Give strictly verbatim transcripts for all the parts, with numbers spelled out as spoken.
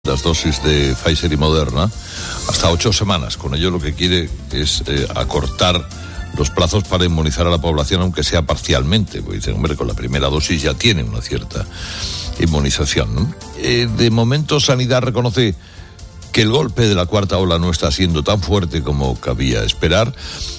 Las dosis de Pfizer y Moderna hasta ocho semanas. Con ello lo que quiere es eh, acortar los plazos para inmunizar a la población, aunque sea parcialmente. Porque dicen, hombre, con la primera dosis ya tiene una cierta inmunización, ¿no? Eh, de momento, Sanidad reconoce que el golpe de la cuarta ola no está siendo tan fuerte como cabía esperar.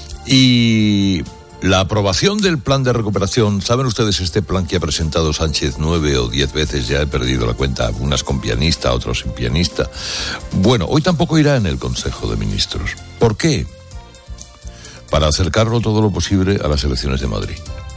Y la aprobación del plan de recuperación, ¿saben ustedes este plan que ha presentado Sánchez nueve o diez veces? Ya he perdido la cuenta, unas con pianista, otros sin pianista. Bueno, hoy tampoco irá en el Consejo de Ministros. ¿Por qué? Para acercarlo todo lo posible a las elecciones de Madrid.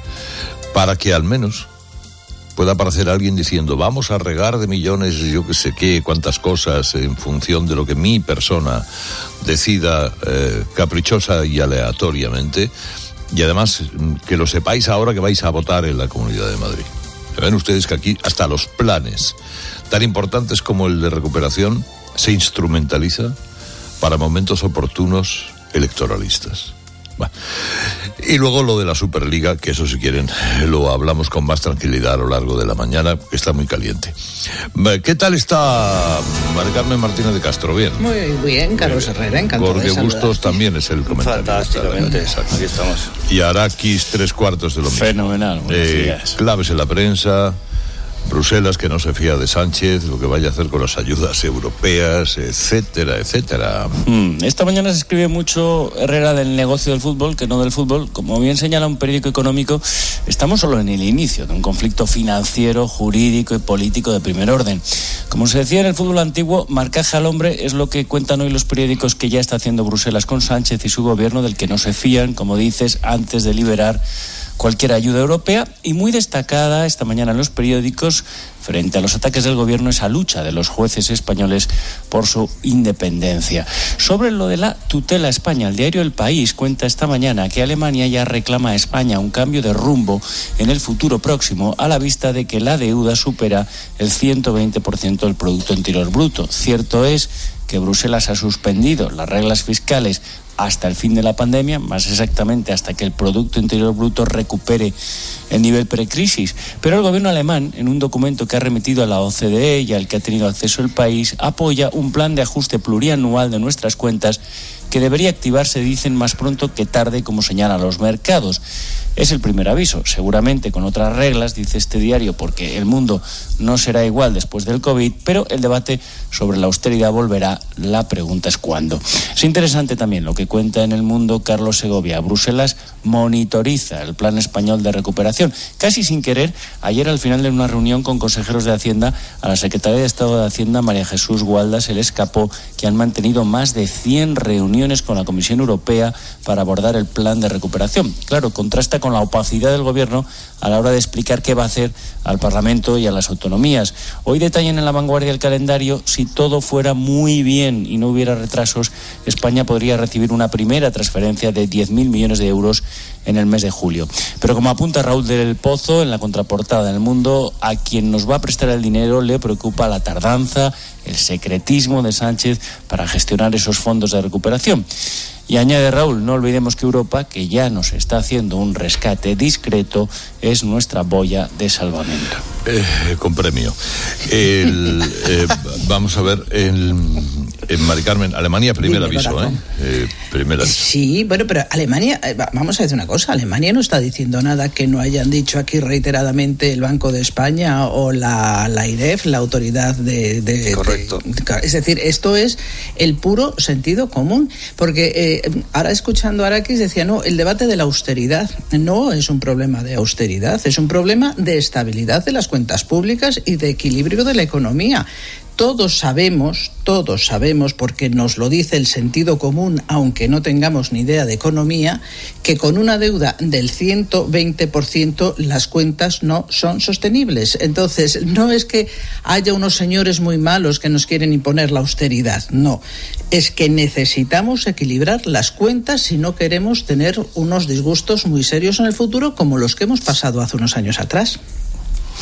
Para que al menos pueda aparecer alguien diciendo, vamos a regar de millones, yo que sé qué, cuántas cosas, en función de lo que mi persona decida eh, caprichosa y aleatoriamente. Y además, que lo sepáis ahora que vais a votar en la Comunidad de Madrid. Ven ustedes que aquí hasta los planes tan importantes como el de recuperación se instrumentaliza para momentos oportunos electoralistas. Bueno. Y luego lo de la Superliga, que eso si quieren lo hablamos con más tranquilidad a lo largo de la mañana, que está muy caliente. ¿Qué tal está María Carmen Martínez de Castro? Bien. Muy bien, Carlos Herrera, encantado Jorge de saludarte. Bustos también es el comentario. Fantásticamente, aquí estamos. Y Arakis, tres cuartos de lo mismo. Fenomenal. Eh, claves en la prensa. Bruselas, que no se fía de Sánchez, lo que vaya a hacer con las ayudas europeas, etcétera, etcétera. Mm, esta mañana se escribe mucho, Herrera, del negocio del fútbol, que no del fútbol. Como bien señala un periódico económico, estamos solo en el inicio de un conflicto financiero, jurídico y político de primer orden. Como se decía en el fútbol antiguo, marcaje al hombre es lo que cuentan hoy los periódicos que ya está haciendo Bruselas con Sánchez y su gobierno, del que no se fían, como dices, antes de liberar cualquier ayuda europea. Y muy destacada esta mañana en los periódicos, frente a los ataques del gobierno, esa lucha de los jueces españoles por su independencia. Sobre lo de la tutela a España, el diario El País cuenta esta mañana que Alemania ya reclama a España un cambio de rumbo en el futuro próximo, a la vista de que la deuda supera el ciento veinte por ciento del Producto Interior Bruto. Cierto es que Bruselas ha suspendido las reglas fiscales hasta el fin de la pandemia, más exactamente hasta que el Producto Interior Bruto recupere el nivel precrisis. Pero el gobierno alemán, en un documento que ha remitido a la O C D E y al que ha tenido acceso el país, apoya un plan de ajuste plurianual de nuestras cuentas que debería activarse, dicen, más pronto que tarde, como señalan los mercados. Es el primer aviso, seguramente con otras reglas, dice este diario, porque el mundo no será igual después del COVID, pero el debate sobre la austeridad volverá. La pregunta es cuándo. Es interesante también lo que cuenta en El Mundo Carlos Segovia. Bruselas monitoriza el plan español de recuperación. Casi sin querer, ayer al final de una reunión con consejeros de Hacienda, a la secretaria de Estado de Hacienda, María Jesús Gualda, se le escapó que han mantenido más de cien reuniones con la Comisión Europea para abordar el plan de recuperación. Claro, contrasta con la opacidad del gobierno a la hora de explicar qué va a hacer al Parlamento y a las autonomías. Hoy detallan en La Vanguardia el calendario. Si todo fuera muy bien y no hubiera retrasos, España podría recibir una primera transferencia de diez mil millones de euros en el mes de julio. Pero como apunta Raúl del Pozo en la contraportada del Mundo, a quien nos va a prestar el dinero le preocupa la tardanza, el secretismo de Sánchez para gestionar esos fondos de recuperación. Y añade Raúl, no olvidemos que Europa, que ya nos está haciendo un rescate discreto, es nuestra boya de salvamento. Eh, con premio. El, eh, vamos a ver, el, en Mari Carmen, Alemania, primer Dime, aviso, ¿eh? ¿eh? Primer aviso. Sí, bueno, pero Alemania, vamos a decir una cosa, Alemania no está diciendo nada que no hayan dicho aquí reiteradamente el Banco de España o la, la I R E F, la autoridad de... de Correcto. De, es decir, esto es el puro sentido común, porque eh, ahora escuchando a Arakis decía, no, el debate de la austeridad no es un problema de austeridad, es un problema de estabilidad de las cuentas públicas y de equilibrio de la economía. Todos sabemos, todos sabemos, porque nos lo dice el sentido común, aunque no tengamos ni idea de economía, que con una deuda del ciento veinte por ciento las cuentas no son sostenibles. Entonces, no es que haya unos señores muy malos que nos quieren imponer la austeridad, no. Es que necesitamos equilibrar las cuentas si no queremos tener unos disgustos muy serios en el futuro como los que hemos pasado hace unos años atrás.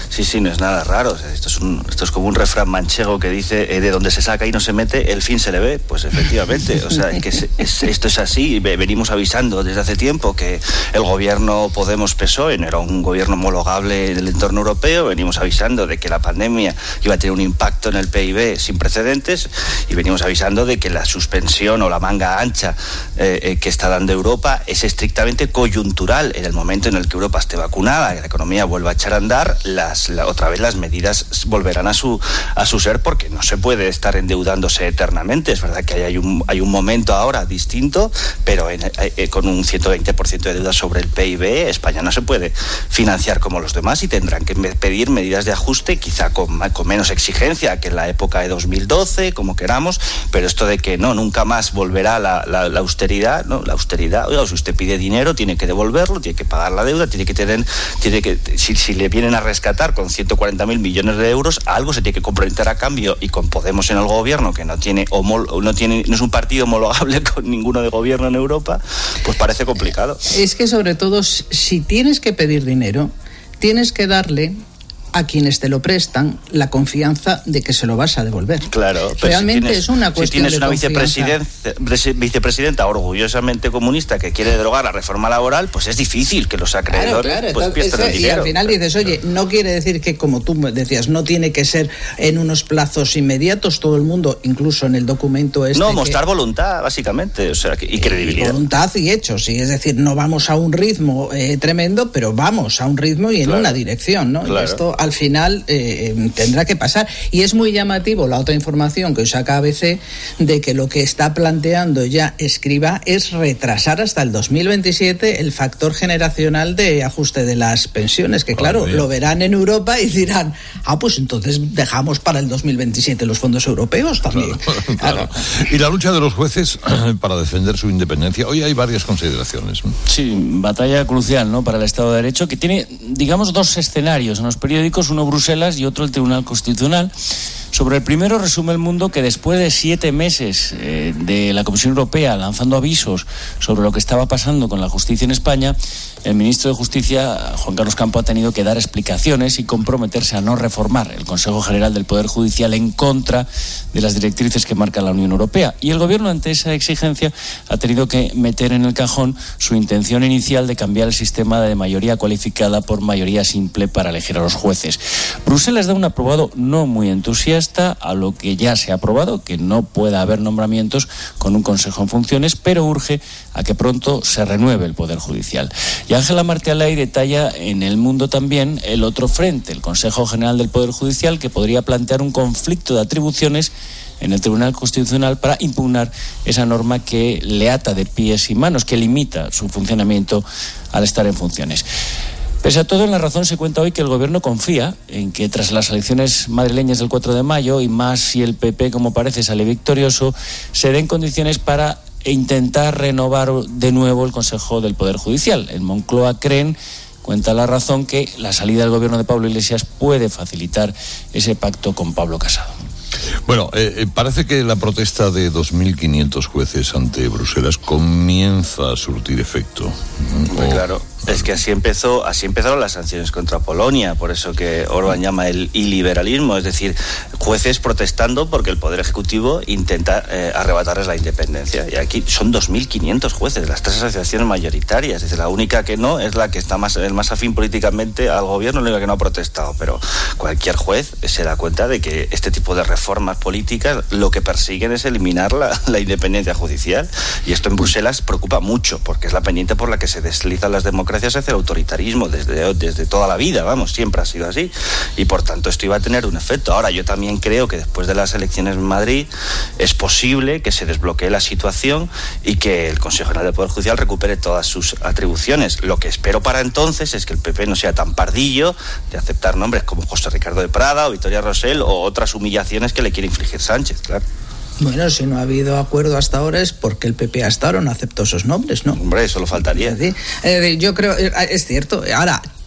Sí, sí, no es nada raro. O sea, esto es un, esto es como un refrán manchego que dice eh, de donde se saca y no se mete, el fin se le ve. Pues efectivamente, o sea, que es, es, esto es así. Venimos avisando desde hace tiempo que el gobierno Podemos-P S O E no era un gobierno homologable del entorno europeo. Venimos avisando de que la pandemia iba a tener un impacto en el P I B sin precedentes y venimos avisando de que la suspensión o la manga ancha eh, eh, que está dando Europa es estrictamente coyuntural. En el momento en el que Europa esté vacunada y la economía vuelva a echar a andar, las, la, otra vez las medidas volverán a su, a su ser, porque no se puede estar endeudándose eternamente. Es verdad que hay, hay, un, hay un momento ahora distinto, pero en, eh, con un ciento veinte por ciento de deuda sobre el P I B, España no se puede financiar como los demás y tendrán que pedir medidas de ajuste, quizá con, con menos exigencia que en la época de dos mil doce, como queramos, pero esto de que no, nunca más volverá la, la, la austeridad, ¿no? La austeridad, oiga, si usted pide dinero, tiene que devolverlo, tiene que pagar la deuda, tiene que tener, tiene que, si, si le vienen a rescatar con ciento cuarenta mil millones de euros, algo se tiene que comprometer a cambio, y con Podemos en el gobierno, que no tiene, homol, no tiene, no es un partido homologable con ninguno de gobierno en Europa, pues parece complicado. Es que sobre todo, si tienes que pedir dinero, tienes que darle a quienes te lo prestan la confianza de que se lo vas a devolver. Claro, pero realmente si tienes, es una cuestión si tienes de una vicepresidenta, vicepresidenta orgullosamente comunista que quiere derogar la reforma laboral, pues es difícil que los acreedores claro, claro, pues entonces, pierdan el dinero. Y al final dices, oye, no quiere decir que, como tú decías, no tiene que ser en unos plazos inmediatos. Todo el mundo, incluso en el documento este, no, mostrar que, voluntad, básicamente, o sea, y credibilidad. Voluntad y hechos, sí, es decir, no vamos a un ritmo eh, tremendo, pero vamos a un ritmo y en claro, una dirección, ¿no? Claro. Y esto al final eh, Eh, tendrá que pasar. Y es muy llamativo la otra información que hoy saca A B C de que lo que está planteando ya Escrivá es retrasar hasta el dos mil veintisiete el factor generacional de ajuste de las pensiones, que claro, oh, lo verán en Europa y dirán, ah, pues entonces dejamos para el dos mil veintisiete los fondos europeos también. Claro, claro. Claro. Y la lucha de los jueces para defender su independencia. Hoy hay varias consideraciones. Sí, batalla crucial, ¿no?, para el Estado de Derecho, que tiene, digamos, dos escenarios en los periódicos, uno Bruselas y otro el Tribunal Constitucional. Sobre el primero resume El Mundo que después de siete meses eh, de la Comisión Europea lanzando avisos sobre lo que estaba pasando con la justicia en España, el ministro de Justicia, Juan Carlos Campo, ha tenido que dar explicaciones y comprometerse a no reformar el Consejo General del Poder Judicial en contra de las directrices que marca la Unión Europea. Y el Gobierno, ante esa exigencia, ha tenido que meter en el cajón su intención inicial de cambiar el sistema de mayoría cualificada por mayoría simple para elegir a los jueces. Bruselas da un aprobado no muy entusiasta a lo que ya se ha aprobado, que no pueda haber nombramientos con un Consejo en funciones, pero urge a que pronto se renueve el Poder Judicial. Y Ángela Martialay detalla en El Mundo también el otro frente, el Consejo General del Poder Judicial, que podría plantear un conflicto de atribuciones en el Tribunal Constitucional para impugnar esa norma que le ata de pies y manos, que limita su funcionamiento al estar en funciones. Pese a todo, en La Razón se cuenta hoy que el Gobierno confía en que tras las elecciones madrileñas del cuatro de mayo, y más si el P P, como parece, sale victorioso, se den condiciones para intentar renovar de nuevo el Consejo del Poder Judicial. En Moncloa creen, cuenta La Razón, que la salida del Gobierno de Pablo Iglesias puede facilitar ese pacto con Pablo Casado. Bueno, eh, parece que la protesta de dos mil quinientos jueces ante Bruselas comienza a surtir efecto. Muy claro. Es que así empezó, así empezaron las sanciones contra Polonia, por eso que Orbán llama el iliberalismo, es decir, jueces protestando porque el Poder Ejecutivo intenta eh, arrebatarles la independencia. Y aquí son dos mil quinientos jueces, las tres asociaciones mayoritarias. Es decir, la única que no es la que está más, el más afín políticamente al gobierno, la única que no ha protestado. Pero cualquier juez se da cuenta de que este tipo de reformas políticas lo que persiguen es eliminar la, la independencia judicial. Y esto en Bruselas preocupa mucho, porque es la pendiente por la que se deslizan las democracias hacia el autoritarismo desde, desde toda la vida, vamos, siempre ha sido así, y por tanto esto iba a tener un efecto. Ahora, yo también creo que después de las elecciones en Madrid es posible que se desbloquee la situación y que el Consejo General del Poder Judicial recupere todas sus atribuciones. Lo que espero para entonces es que el P P no sea tan pardillo de aceptar nombres como José Ricardo de Prada o Victoria Rosell o otras humillaciones que le quiere infligir Sánchez, claro. Bueno, si no ha habido acuerdo hasta ahora es porque el P P hasta ahora no aceptó esos nombres, ¿no? Hombre, eso lo faltaría. Es decir, eh, yo creo, es cierto. Ahora,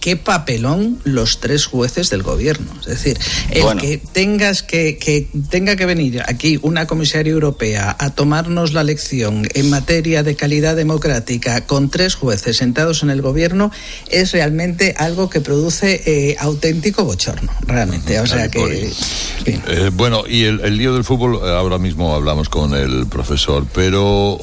qué papelón los tres jueces del gobierno. Es decir, el bueno. que tengas que, que tenga que venir aquí una comisaria europea a tomarnos la lección en materia de calidad democrática con tres jueces sentados en el gobierno es realmente algo que produce eh, auténtico bochorno, realmente. O sea que... Eh, bueno, y el, el lío del fútbol, ahora mismo hablamos con el profesor, pero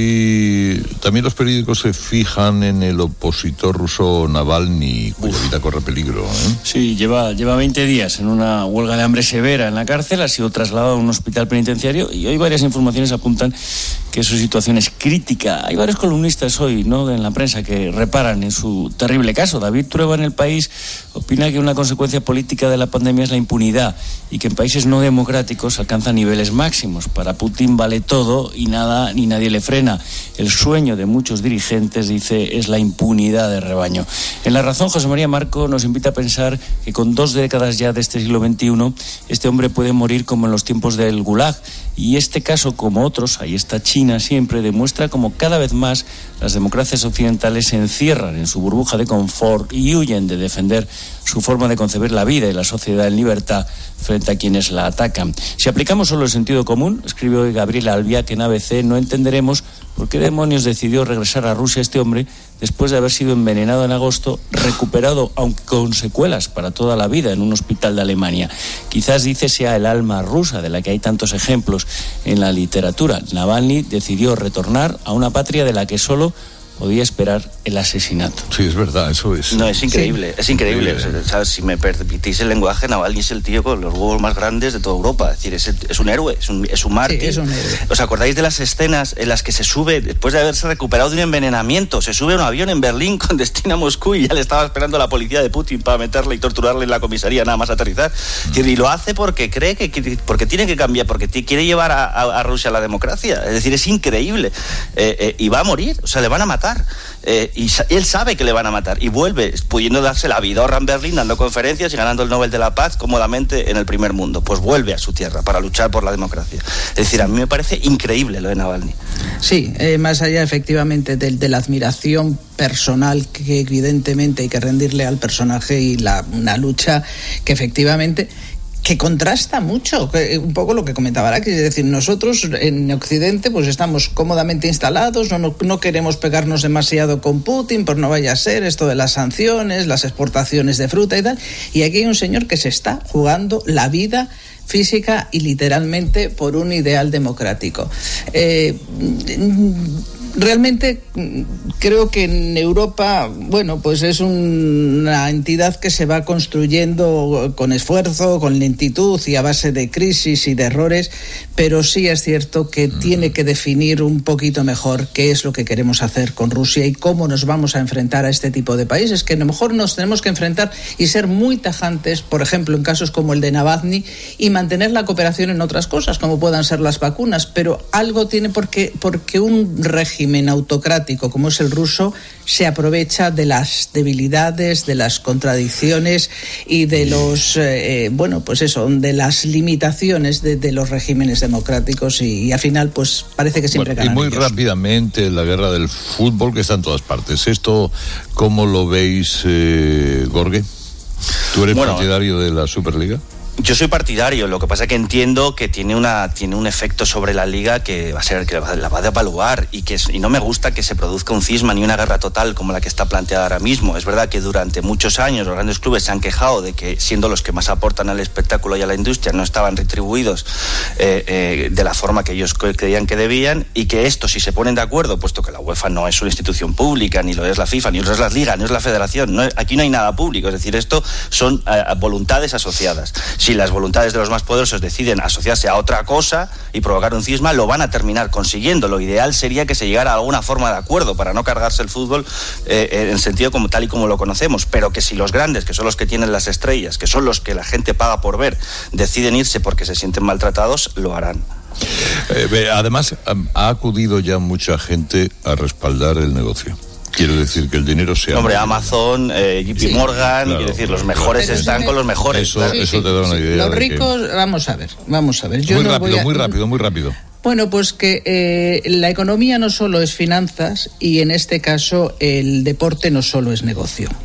hoy también los periódicos se fijan en el opositor ruso Navalny, cuya Uf. vida corre peligro. ¿eh? Sí, lleva, lleva veinte días en una huelga de hambre severa en la cárcel, ha sido trasladado a un hospital penitenciario y hoy varias informaciones apuntan que su situación es crítica. Hay varios columnistas hoy, ¿no?, en la prensa que reparan en su terrible caso. David Trueba en El País opina que una consecuencia política de la pandemia es la impunidad y que en países no democráticos alcanza niveles máximos. Para Putin vale todo y nada ni nadie le frena. El sueño de muchos dirigentes, dice, es la impunidad de rebaño. En La Razón, José María Marco nos invita a pensar que con dos décadas ya de este siglo veintiuno, este hombre puede morir como en los tiempos del Gulag. Y este caso, como otros, ahí está China siempre, demuestra como cada vez más las democracias occidentales se encierran en su burbuja de confort y huyen de defender su forma de concebir la vida y la sociedad en libertad frente a quienes la atacan. Si aplicamos solo el sentido común, escribe hoy Gabriela Albiac en A B C, no entenderemos por qué demonios decidió regresar a Rusia este hombre después de haber sido envenenado en agosto, recuperado, aunque con secuelas para toda la vida, en un hospital de Alemania. Quizás, dice, sea el alma rusa de la que hay tantos ejemplos en la literatura. Navalny decidió retornar a una patria de la que solo podía esperar el asesinato. Sí, es verdad, eso es. No, es increíble, sí. es increíble. O sea, ¿sabes? Si me permitís el lenguaje, Navalny es el tío con los huevos más grandes de toda Europa. Es decir, es, es un héroe, es un, es un mártir. Sí, es un héroe. ¿Os acordáis de las escenas en las que se sube, después de haberse recuperado de un envenenamiento, se sube a un avión en Berlín con destino a Moscú y ya le estaba esperando la policía de Putin para meterle y torturarle en la comisaría nada más aterrizar? Mm. Es decir, y lo hace porque cree que, porque tiene que cambiar, porque t- quiere llevar a, a, a Rusia a la democracia. Es decir, es increíble. Eh, eh, y va a morir, o sea, le van a matar. Eh, y sa- él sabe que le van a matar y vuelve pudiendo darse la vidorra en Berlín, dando conferencias y ganando el Nobel de la Paz cómodamente en el primer mundo. Pues vuelve a su tierra para luchar por la democracia. Es decir, a mí me parece increíble lo de Navalny. Sí, eh, más allá efectivamente de, de la admiración personal que evidentemente hay que rendirle al personaje y la, una lucha que efectivamente... que contrasta mucho, que, un poco lo que comentaba Araquis, es decir, nosotros en Occidente pues estamos cómodamente instalados, no, no, no queremos pegarnos demasiado con Putin, por no vaya a ser esto de las sanciones, las exportaciones de fruta y tal, y aquí hay un señor que se está jugando la vida física y literalmente por un ideal democrático. Eh, Realmente creo que en Europa, bueno, pues es una entidad que se va construyendo con esfuerzo, con lentitud y a base de crisis y de errores, pero sí es cierto que tiene que definir un poquito mejor qué es lo que queremos hacer con Rusia y cómo nos vamos a enfrentar a este tipo de países, que a lo mejor nos tenemos que enfrentar y ser muy tajantes, por ejemplo, en casos como el de Navalny, y mantener la cooperación en otras cosas, como puedan ser las vacunas, pero algo tiene porque, porque un régimen autocrático como es el ruso se aprovecha de las debilidades, de las contradicciones y de los eh, bueno, pues eso, de las limitaciones de, de los regímenes democráticos y, y al final pues parece que siempre bueno, ganan y muy ellos. Rápidamente la guerra del fútbol que está en todas partes. ¿Esto cómo lo veis, eh, Gorge? ¿Tú eres bueno, partidario de la Superliga? Yo soy partidario, lo que pasa es que entiendo que tiene una tiene un efecto sobre la liga que va a ser que la va a devaluar y que y no me gusta que se produzca un cisma ni una guerra total como la que está planteada ahora mismo. Es verdad que durante muchos años los grandes clubes se han quejado de que siendo los que más aportan al espectáculo y a la industria no estaban retribuidos eh, eh, de la forma que ellos creían que debían y que esto si se ponen de acuerdo, puesto que la UEFA no es una institución pública, ni lo es la FIFA, ni lo es la Liga, ni es la Federación, no, aquí no hay nada público, es decir, esto son eh, voluntades asociadas. Si las voluntades de los más poderosos deciden asociarse a otra cosa y provocar un cisma, lo van a terminar consiguiendo. Lo ideal sería que se llegara a alguna forma de acuerdo para no cargarse el fútbol eh, en sentido como tal y como lo conocemos, pero que si los grandes, que son los que tienen las estrellas, que son los que la gente paga por ver, deciden irse porque se sienten maltratados, lo harán. Eh, además, ha acudido ya mucha gente a respaldar el negocio. Quiero decir que el dinero sea... Hombre, Amazon, eh, J P sí, Morgan, claro, quiero decir, claro, los mejores claro, están con los mejores. Eso, sí, eso te da una sí, idea. Los ricos, que... vamos a ver, vamos a ver. Yo muy no rápido, voy a... muy rápido, muy rápido. Bueno, pues que eh, la economía no solo es finanzas y en este caso el deporte no solo es negocio.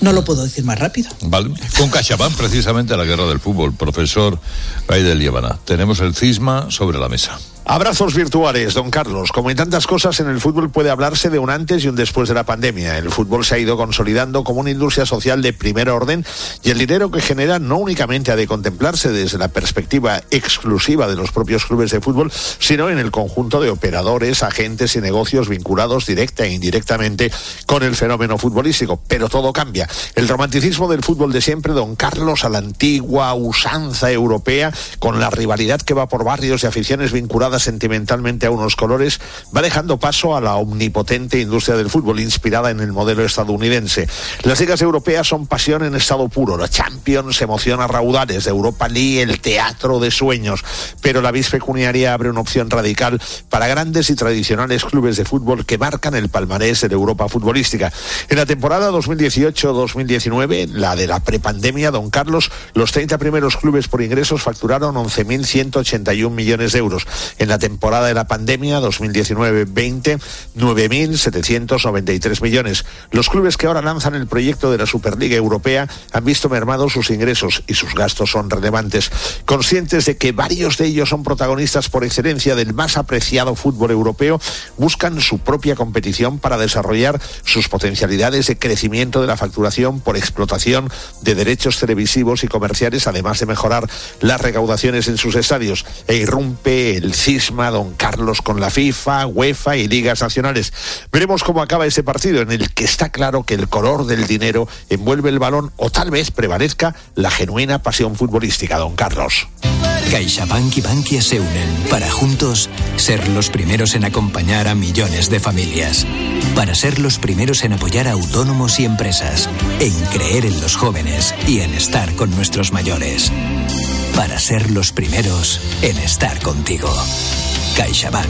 No lo puedo decir más rápido. Vale. Con CaixaBank, precisamente, la guerra del fútbol. Profesor Baidel Líbana, tenemos el cisma sobre la mesa. Abrazos virtuales, don Carlos. Como en tantas cosas en el fútbol puede hablarse de un antes y un después de la pandemia. El fútbol se ha ido consolidando como una industria social de primer orden y el dinero que genera no únicamente ha de contemplarse desde la perspectiva exclusiva de los propios clubes de fútbol, sino en el conjunto de operadores, agentes y negocios vinculados directa e indirectamente con el fenómeno futbolístico. Pero todo cambia. El romanticismo del fútbol de siempre, don Carlos, a la antigua usanza europea, con la rivalidad que va por barrios y aficiones vinculadas sentimentalmente a unos colores, va dejando paso a la omnipotente industria del fútbol inspirada en el modelo estadounidense. Las ligas europeas son pasión en estado puro, la Champions emoción a raudales, Europa League el teatro de sueños, pero la vis pecuniaria abre una opción radical para grandes y tradicionales clubes de fútbol que marcan el palmarés de la Europa futbolística. En la temporada dos mil dieciocho dos mil diecinueve, la de la prepandemia, don Carlos, los treinta primeros clubes por ingresos facturaron once mil ciento ochenta y un millones de euros. En la temporada de la pandemia dos mil diecinueve veinte, nueve mil setecientos noventa y tres millones. Los clubes que ahora lanzan el proyecto de la Superliga Europea han visto mermados sus ingresos y sus gastos son relevantes. Conscientes de que varios de ellos son protagonistas por excelencia del más apreciado fútbol europeo, buscan su propia competición para desarrollar sus potencialidades de crecimiento de la facturación por explotación de derechos televisivos y comerciales, además de mejorar las recaudaciones en sus estadios. E irrumpe el cisma, don Carlos, con la FIFA, UEFA y ligas nacionales. Veremos cómo acaba ese partido en el que está claro que el color del dinero envuelve el balón o tal vez prevalezca la genuina pasión futbolística, don Carlos. CaixaBank y Bankia se unen para juntos ser los primeros en acompañar a millones de familias, para ser los primeros en apoyar a autónomos y empresas, en creer en los jóvenes y en estar con nuestros mayores, para ser los primeros en estar contigo. CaixaBank.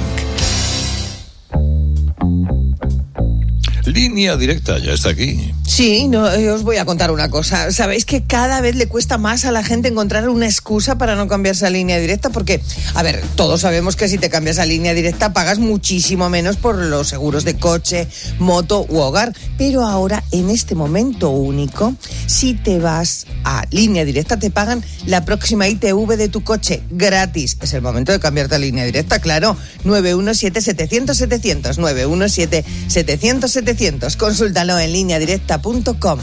Línea directa, ya está aquí. Sí, no, os voy a contar una cosa. Sabéis que cada vez le cuesta más a la gente encontrar una excusa para no cambiarse a línea directa, porque, a ver, todos sabemos que si te cambias a línea directa pagas muchísimo menos por los seguros de coche, moto u hogar. Pero ahora, en este momento único, si te vas a línea directa, te pagan la próxima I T V de tu coche gratis. Es el momento de cambiarte a línea directa, claro. nueve uno siete setecientos setecientos, nueve uno siete setecientos setecientos. Consúltalo en línea directa punto com.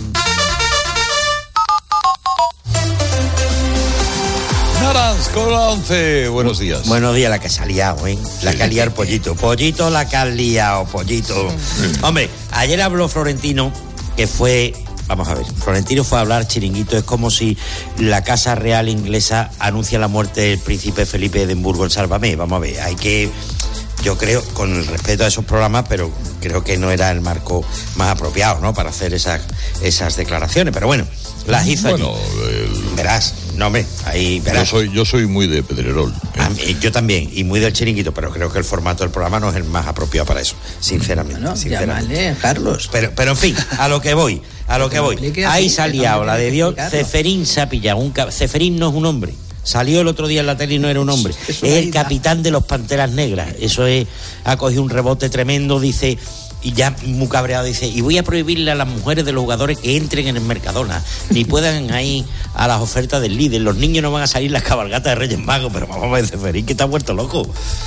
Naranz con la once. Buenos días. Buenos días, la que se ha liado, ¿eh? La que ha liado Pollito. Pollito, la que ha liado, Pollito. Sí. Hombre, ayer habló Florentino, que fue... Vamos a ver, Florentino fue a hablar chiringuito. Es como si la Casa Real inglesa anuncia la muerte del príncipe Felipe de Edimburgo en Sálvame. Vamos a ver, hay que... Yo creo, con el respeto a esos programas, pero creo que no era el marco más apropiado, ¿no?, para hacer esas, esas declaraciones. Pero bueno, las hizo bueno, allí. El... Verás, no, hombre, ahí verás. Yo soy, yo soy muy de Pedrerol. ¿eh? A mí, yo también, y muy del chiringuito, pero creo que el formato del programa no es el más apropiado para eso, sinceramente. Bueno, sinceramente. llámale, Carlos. Pero, pero en fin, a lo que voy, a lo que voy. Ahí se ha liado la de Dios. Ceferín se ha pillado. Un ca... Ceferín no es un hombre. Salió el otro día en la tele y no era un hombre. Es, es el capitán de los Panteras Negras. Eso es, ha cogido un rebote tremendo, dice, y ya muy cabreado, dice, y voy a prohibirle a las mujeres de los jugadores que entren en el Mercadona, ni puedan ir a las ofertas del líder. Los niños no van a salir las cabalgatas de Reyes Magos. Pero vamos a ver, Ceferín, que te ha vuelto loco.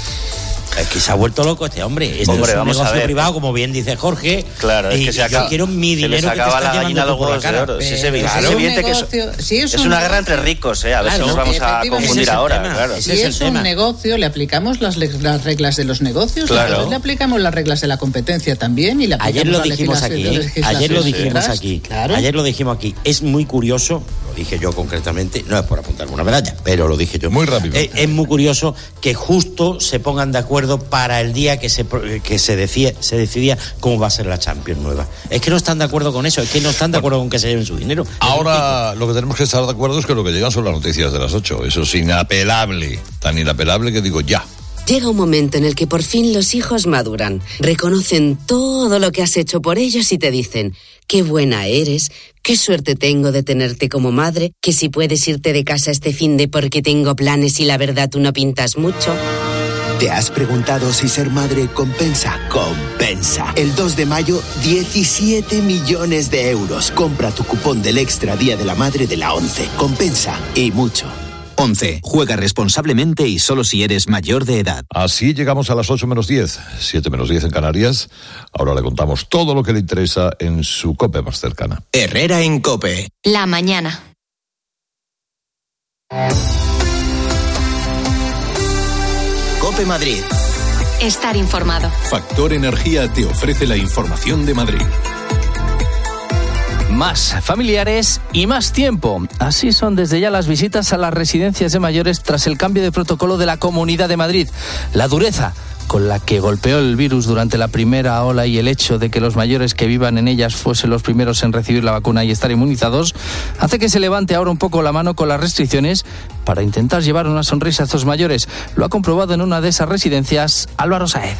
Es que se ha vuelto loco este hombre. Este hombre, es un negocio privado, como bien dice Jorge. Claro, es que se acaba, yo quiero mi dinero que te está la llevando tú por la cara. Oro. Sí, es evidente que es, sí, es, es una guerra entre ricos, ¿eh? A ver claro, si nos vamos a confundir ahora. Claro. Si es, es un negocio, le aplicamos las, las reglas de los negocios, claro. Le aplicamos las reglas de la competencia también y le aplicamos Ayer lo dijimos aquí, ¿eh? Ayer lo dijimos aquí. Claro. Ayer lo dijimos aquí. Es muy curioso, lo dije yo concretamente, no es por apuntarme una medalla, pero lo dije yo. Muy rápido. Es, es muy curioso que justo se pongan de acuerdo para el día que se que se decía se decidía cómo va a ser la Champions nueva. Es que no están de acuerdo con eso, es que no están de acuerdo con que se lleven su dinero. Ahora lo que tenemos que estar de acuerdo es que lo que llegan son las noticias de las ocho. Eso es inapelable, tan inapelable que digo ya. Llega un momento en el que por fin los hijos maduran, reconocen todo lo que has hecho por ellos y te dicen: qué buena eres, qué suerte tengo de tenerte como madre, que si puedes irte de casa este finde porque tengo planes y la verdad tú no pintas mucho. ¿Te has preguntado si ser madre compensa? Compensa. El dos de mayo, diecisiete millones de euros. Compra tu cupón del Extra Día de la Madre de la ONCE. Compensa y mucho. ONCE. Juega responsablemente y solo si eres mayor de edad. Así llegamos a las ocho menos diez, siete menos diez en Canarias. Ahora le contamos todo lo que le interesa en su COPE más cercana. Herrera en COPE. La mañana. COPE Madrid. Estar informado. Factor Energía te ofrece la información de Madrid. Más familiares y más tiempo. Así son desde ya las visitas a las residencias de mayores tras el cambio de protocolo de la Comunidad de Madrid. La dureza con la que golpeó el virus durante la primera ola y el hecho de que los mayores que vivan en ellas fuesen los primeros en recibir la vacuna y estar inmunizados, hace que se levante ahora un poco la mano con las restricciones para intentar llevar una sonrisa a estos mayores. Lo ha comprobado en una de esas residencias Álvaro Saez.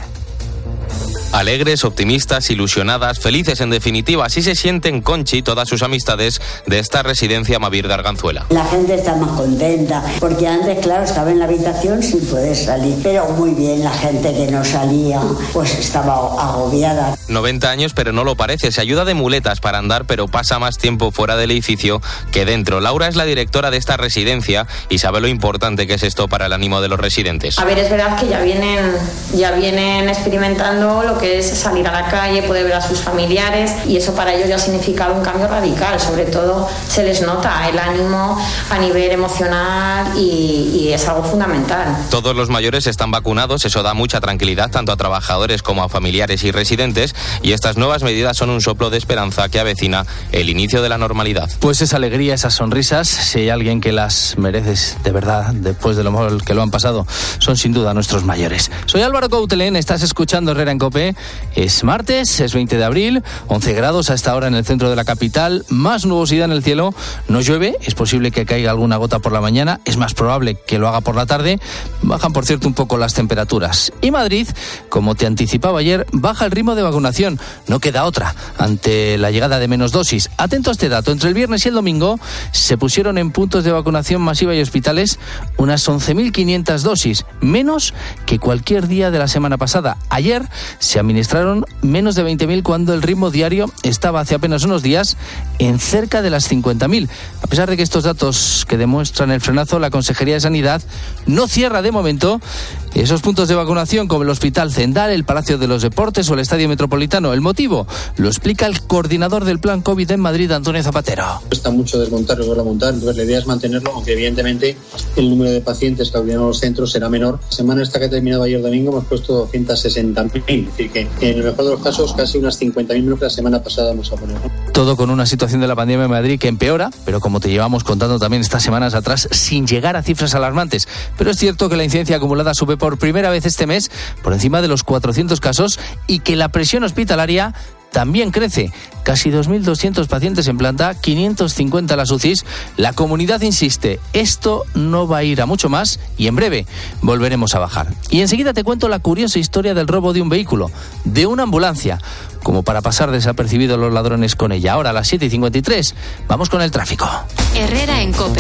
Alegres, optimistas, ilusionadas, felices en definitiva, así se sienten Conchi y todas sus amistades de esta residencia Mavir de Arganzuela. La gente está más contenta, porque antes, claro, estaba en la habitación sin poder salir, pero muy bien, la gente que no salía, pues estaba agobiada. noventa años, pero no lo parece, se ayuda de muletas para andar, pero pasa más tiempo fuera del edificio que dentro. Laura es la directora de esta residencia y sabe lo importante que es esto para el ánimo de los residentes. A ver, es verdad que ya vienen, ya vienen experimentando lo que que es salir a la calle, poder ver a sus familiares, y eso para ellos ya ha significado un cambio radical. Sobre todo se les nota el ánimo a nivel emocional y, y es algo fundamental. Todos los mayores están vacunados, eso da mucha tranquilidad tanto a trabajadores como a familiares y residentes, y estas nuevas medidas son un soplo de esperanza que avecina el inicio de la normalidad. Pues esa alegría, esas sonrisas, si hay alguien que las merece de verdad después de lo mal que lo han pasado, son sin duda nuestros mayores. Soy Álvaro Coutelén, estás escuchando Herrera en COPE. Es martes, es veinte de abril, once grados a esta hora en el centro de la capital, más nubosidad en el cielo, no llueve, es posible que caiga alguna gota por la mañana, es más probable que lo haga por la tarde, bajan por cierto un poco las temperaturas. Y Madrid, como te anticipaba ayer, baja el ritmo de vacunación, no queda otra, ante la llegada de menos dosis. Atento a este dato, entre el viernes y el domingo se pusieron en puntos de vacunación masiva y hospitales unas once mil quinientas dosis, menos que cualquier día de la semana pasada. Ayer se administraron menos de veinte mil cuando el ritmo diario estaba hace apenas unos días en cerca de las cincuenta mil. A pesar de que estos datos que demuestran el frenazo, la Consejería de Sanidad no cierra de momento esos puntos de vacunación como el Hospital Zendal, el Palacio de los Deportes o el Estadio Metropolitano. El motivo lo explica el coordinador del Plan COVID en Madrid, Antonio Zapatero. Cuesta mucho desmontar y volver a montar, entonces la idea es mantenerlo, aunque evidentemente el número de pacientes que abrieron los centros será menor. La semana esta que ha terminado ayer domingo hemos puesto doscientas sesenta mil, es decir que en el mejor de los casos casi unas cincuenta mil menos que la semana pasada vamos a poner, ¿no? Todo con una situación de la pandemia en Madrid que empeora, pero como te llevamos contando también estas semanas atrás, sin llegar a cifras alarmantes. Pero es cierto que la incidencia acumulada sube por primera vez este mes por encima de los cuatrocientos casos y que la presión hospitalaria también crece. Casi dos mil doscientos pacientes en planta, quinientos cincuenta las U C Is. La comunidad insiste, esto no va a ir a mucho más y en breve volveremos a bajar. Y enseguida te cuento la curiosa historia del robo de un vehículo, de una ambulancia, como para pasar desapercibidos los ladrones con ella. Ahora a las siete y cincuenta y tres, vamos con el tráfico. Herrera en COPE.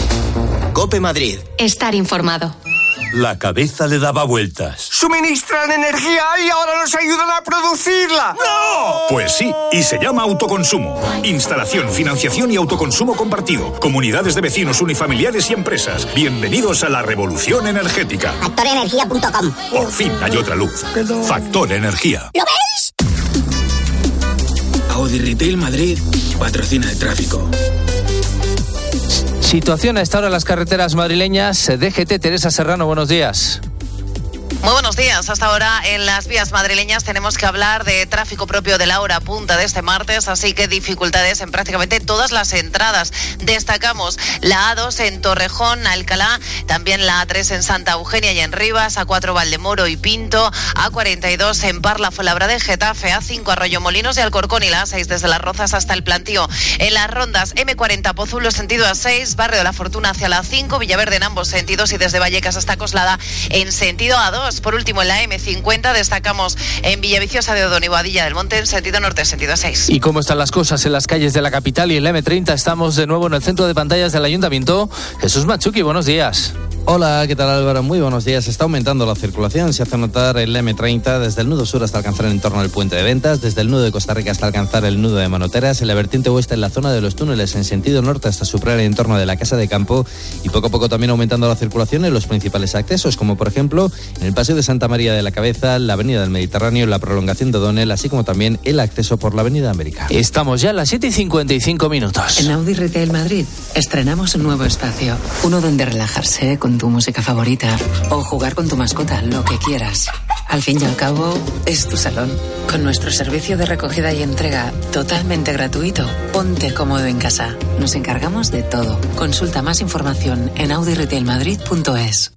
COPE Madrid. Estar informado. La cabeza le daba vueltas. Suministran energía y ahora nos ayudan a producirla. ¡No! Pues sí, y se llama autoconsumo. Instalación, financiación y autoconsumo compartido. Comunidades de vecinos, unifamiliares y empresas. Bienvenidos a la revolución energética. factor energía punto com. Por fin hay otra luz. Factor Energía. ¿Lo ves? Audi Retail Madrid patrocina el tráfico. Situación a esta hora en las carreteras madrileñas. D G T, Teresa Serrano, buenos días. Muy buenos días. Hasta ahora en las vías madrileñas tenemos que hablar de tráfico propio de la hora punta de este martes, así que dificultades en prácticamente todas las entradas. Destacamos la A dos en Torrejón, Alcalá, también la A tres en Santa Eugenia y en Rivas, A cuatro Valdemoro y Pinto, A cuarenta y dos en Parla, Fuenlabrada, Getafe, A cinco Arroyomolinos y Alcorcón y la A seis desde Las Rozas hasta el Plantío. En las rondas eme cuarenta Pozuelo sentido A seis, Barrio de la Fortuna hacia la A cinco, Villaverde en ambos sentidos y desde Vallecas hasta Coslada en sentido A dos. Por último, en la eme cincuenta destacamos en Villaviciosa de Odón y Boadilla del Monte en sentido norte, sentido A seis. ¿Y cómo están las cosas en las calles de la capital y en la eme treinta? Estamos de nuevo en el centro de pantallas del Ayuntamiento. Jesús Machuki, buenos días. Hola, ¿qué tal Álvaro? Muy buenos días. Está aumentando la circulación. Se hace notar el eme treinta desde el nudo sur hasta alcanzar el entorno del puente de Ventas, desde el nudo de Costa Rica hasta alcanzar el nudo de Manoteras, en la vertiente oeste en la zona de los túneles en sentido norte hasta superar el entorno de la Casa de Campo, y poco a poco también aumentando la circulación en los principales accesos, como por ejemplo en el Paseo de Santa María de la Cabeza, la Avenida del Mediterráneo, la prolongación de O'Donnell, así como también el acceso por la Avenida América. Estamos ya a las siete y cincuenta y cinco minutos. En Audi Retail Madrid estrenamos un nuevo espacio, uno donde relajarse con tu música favorita o jugar con tu mascota, lo que quieras. Al fin y al cabo, es tu salón. Con nuestro servicio de recogida y entrega totalmente gratuito, ponte cómodo en casa. Nos encargamos de todo. Consulta más información en audi retail madrid punto es.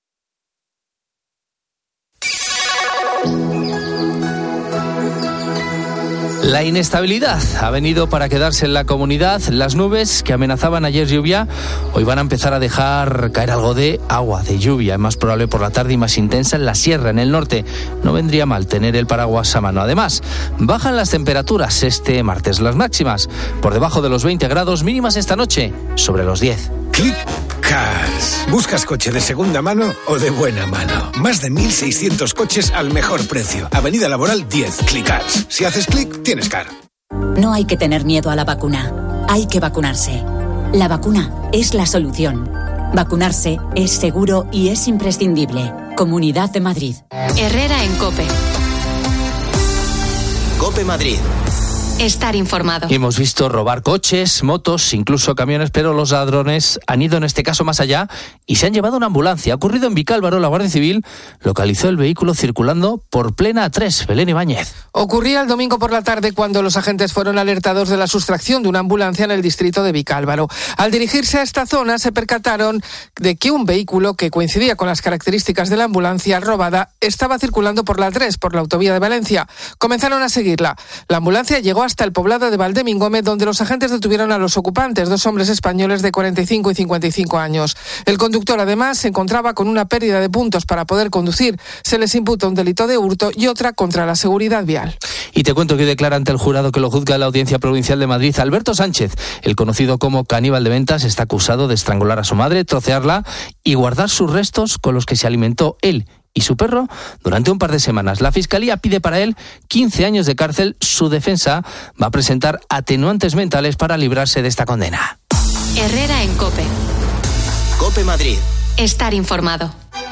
La inestabilidad ha venido para quedarse en la comunidad. Las nubes que amenazaban ayer lluvia hoy van a empezar a dejar caer algo de agua, de lluvia. Es más probable por la tarde y más intensa en la sierra, en el norte. No vendría mal tener el paraguas a mano. Además, bajan las temperaturas este martes. Las máximas por debajo de los veinte grados, mínimas esta noche sobre los diez. Click Cars. ¿Buscas coche de segunda mano o de buena mano? Más de mil seiscientos coches al mejor precio. Avenida Laboral diez. Click Cars. Si haces clic, tienes car. No hay que tener miedo a la vacuna. Hay que vacunarse. La vacuna es la solución. Vacunarse es seguro y es imprescindible. Comunidad de Madrid. Herrera en COPE. COPE Madrid. Estar informado. Hemos visto robar coches, motos, incluso camiones, pero los ladrones han ido en este caso más allá y se han llevado una ambulancia. Ha ocurrido en Vicálvaro. La Guardia Civil localizó el vehículo circulando por plena A tres. Belén Ibáñez. Ocurría el domingo por la tarde cuando los agentes fueron alertados de la sustracción de una ambulancia en el distrito de Vicálvaro. Al dirigirse a esta zona se percataron de que un vehículo que coincidía con las características de la ambulancia robada estaba circulando por la A tres, por la autovía de Valencia. Comenzaron a seguirla. La ambulancia llegó hasta el poblado de Valdemingome, donde los agentes detuvieron a los ocupantes, dos hombres españoles de cuarenta y cinco y cincuenta y cinco años. El conductor, además, se encontraba con una pérdida de puntos para poder conducir. Se les imputa un delito de hurto y otra contra la seguridad vial. Y te cuento que declara ante el jurado que lo juzga la Audiencia Provincial de Madrid. Alberto Sánchez, el conocido como Caníbal de Ventas, está acusado de estrangular a su madre, trocearla y guardar sus restos con los que se alimentó él y su perro durante un par de semanas. La Fiscalía pide para él quince años de cárcel. Su defensa va a presentar atenuantes mentales para librarse de esta condena. Herrera en COPE. COPE Madrid. Estar informado.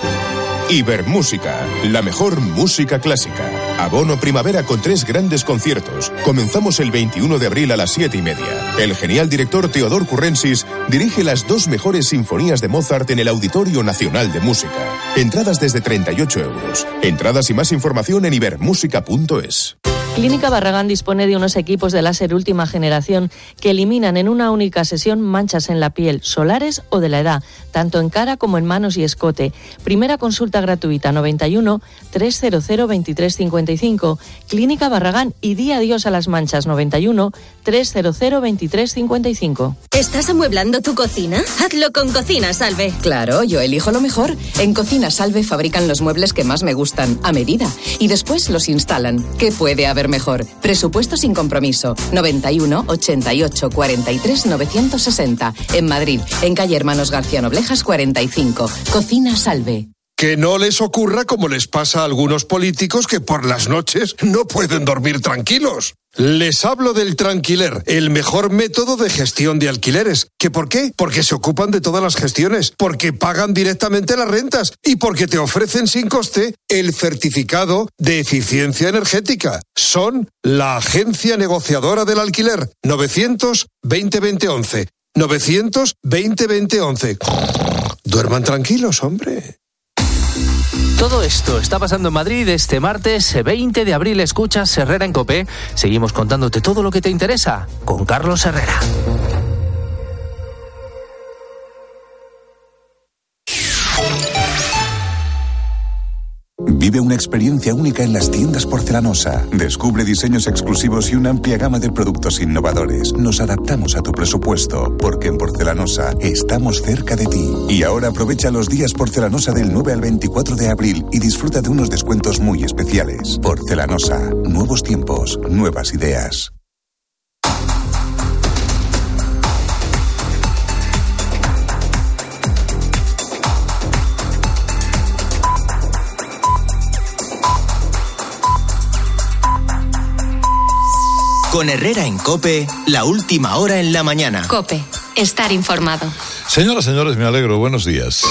Ibermúsica, la mejor música clásica. Abono primavera con tres grandes conciertos. Comenzamos el veintiuno de abril a las siete y media. El genial director Teodor Currensis dirige las dos mejores sinfonías de Mozart en el Auditorio Nacional de Música. Entradas desde treinta y ocho euros. Entradas y más información en ibermúsica punto es. Clínica Barragán dispone de unos equipos de láser última generación que eliminan en una única sesión manchas en la piel, solares o de la edad, tanto en cara como en manos y escote. Primera consulta gratuita noventa y uno, trescientos veintitrés cincuenta y cinco. Clínica Barragán y di adiós a las manchas noventa y uno, trescientos veintitrés cincuenta y cinco. ¿Estás amueblando tu cocina? Hazlo con Cocina Salve. Claro, yo elijo lo mejor. En Cocina Salve fabrican los muebles que más me gustan, a medida, y después los instalan. ¿Qué puede haber mejor? Presupuesto sin compromiso. noventa y uno, ochenta y ocho, cuarenta y tres, novecientos sesenta. En Madrid, en calle Hermanos García Noblejas cuarenta y cinco. Cocina Salve. Que no les ocurra como les pasa a algunos políticos que por las noches no pueden dormir tranquilos. Les hablo del Tranquiler, el mejor método de gestión de alquileres. ¿Qué por qué? Porque se ocupan de todas las gestiones, porque pagan directamente las rentas y porque te ofrecen sin coste el certificado de eficiencia energética. Son la agencia negociadora del alquiler. novecientos veinte veinte once. novecientos veinte veinte once. Duerman tranquilos, hombre. Todo esto está pasando en Madrid este martes veinte de abril. Escuchas Herrera en COPE. Seguimos contándote todo lo que te interesa con Carlos Herrera. Vive una experiencia única en las tiendas Porcelanosa. Descubre diseños exclusivos y una amplia gama de productos innovadores. Nos adaptamos a tu presupuesto, porque en Porcelanosa estamos cerca de ti. Y ahora aprovecha los días Porcelanosa del nueve al veinticuatro de abril y disfruta de unos descuentos muy especiales. Porcelanosa, nuevos tiempos, nuevas ideas. Con Herrera en COPE, la última hora en la mañana. COPE, estar informado. Señoras, señores, me alegro. Buenos días.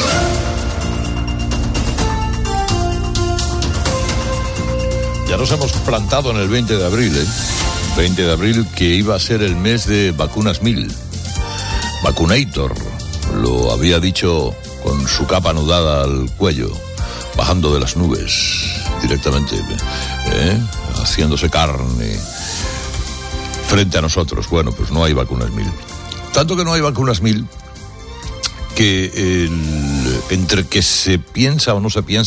Ya nos hemos plantado en el veinte de abril, ¿eh? veinte de abril, que iba a ser el mes de vacunas mil. Vacunator lo había dicho con su capa anudada al cuello, bajando de las nubes directamente, ¿eh? haciéndose carne frente a nosotros. Bueno, pues no hay vacunas mil. Tanto que no hay vacunas mil que el, entre que se piensa o no se piensa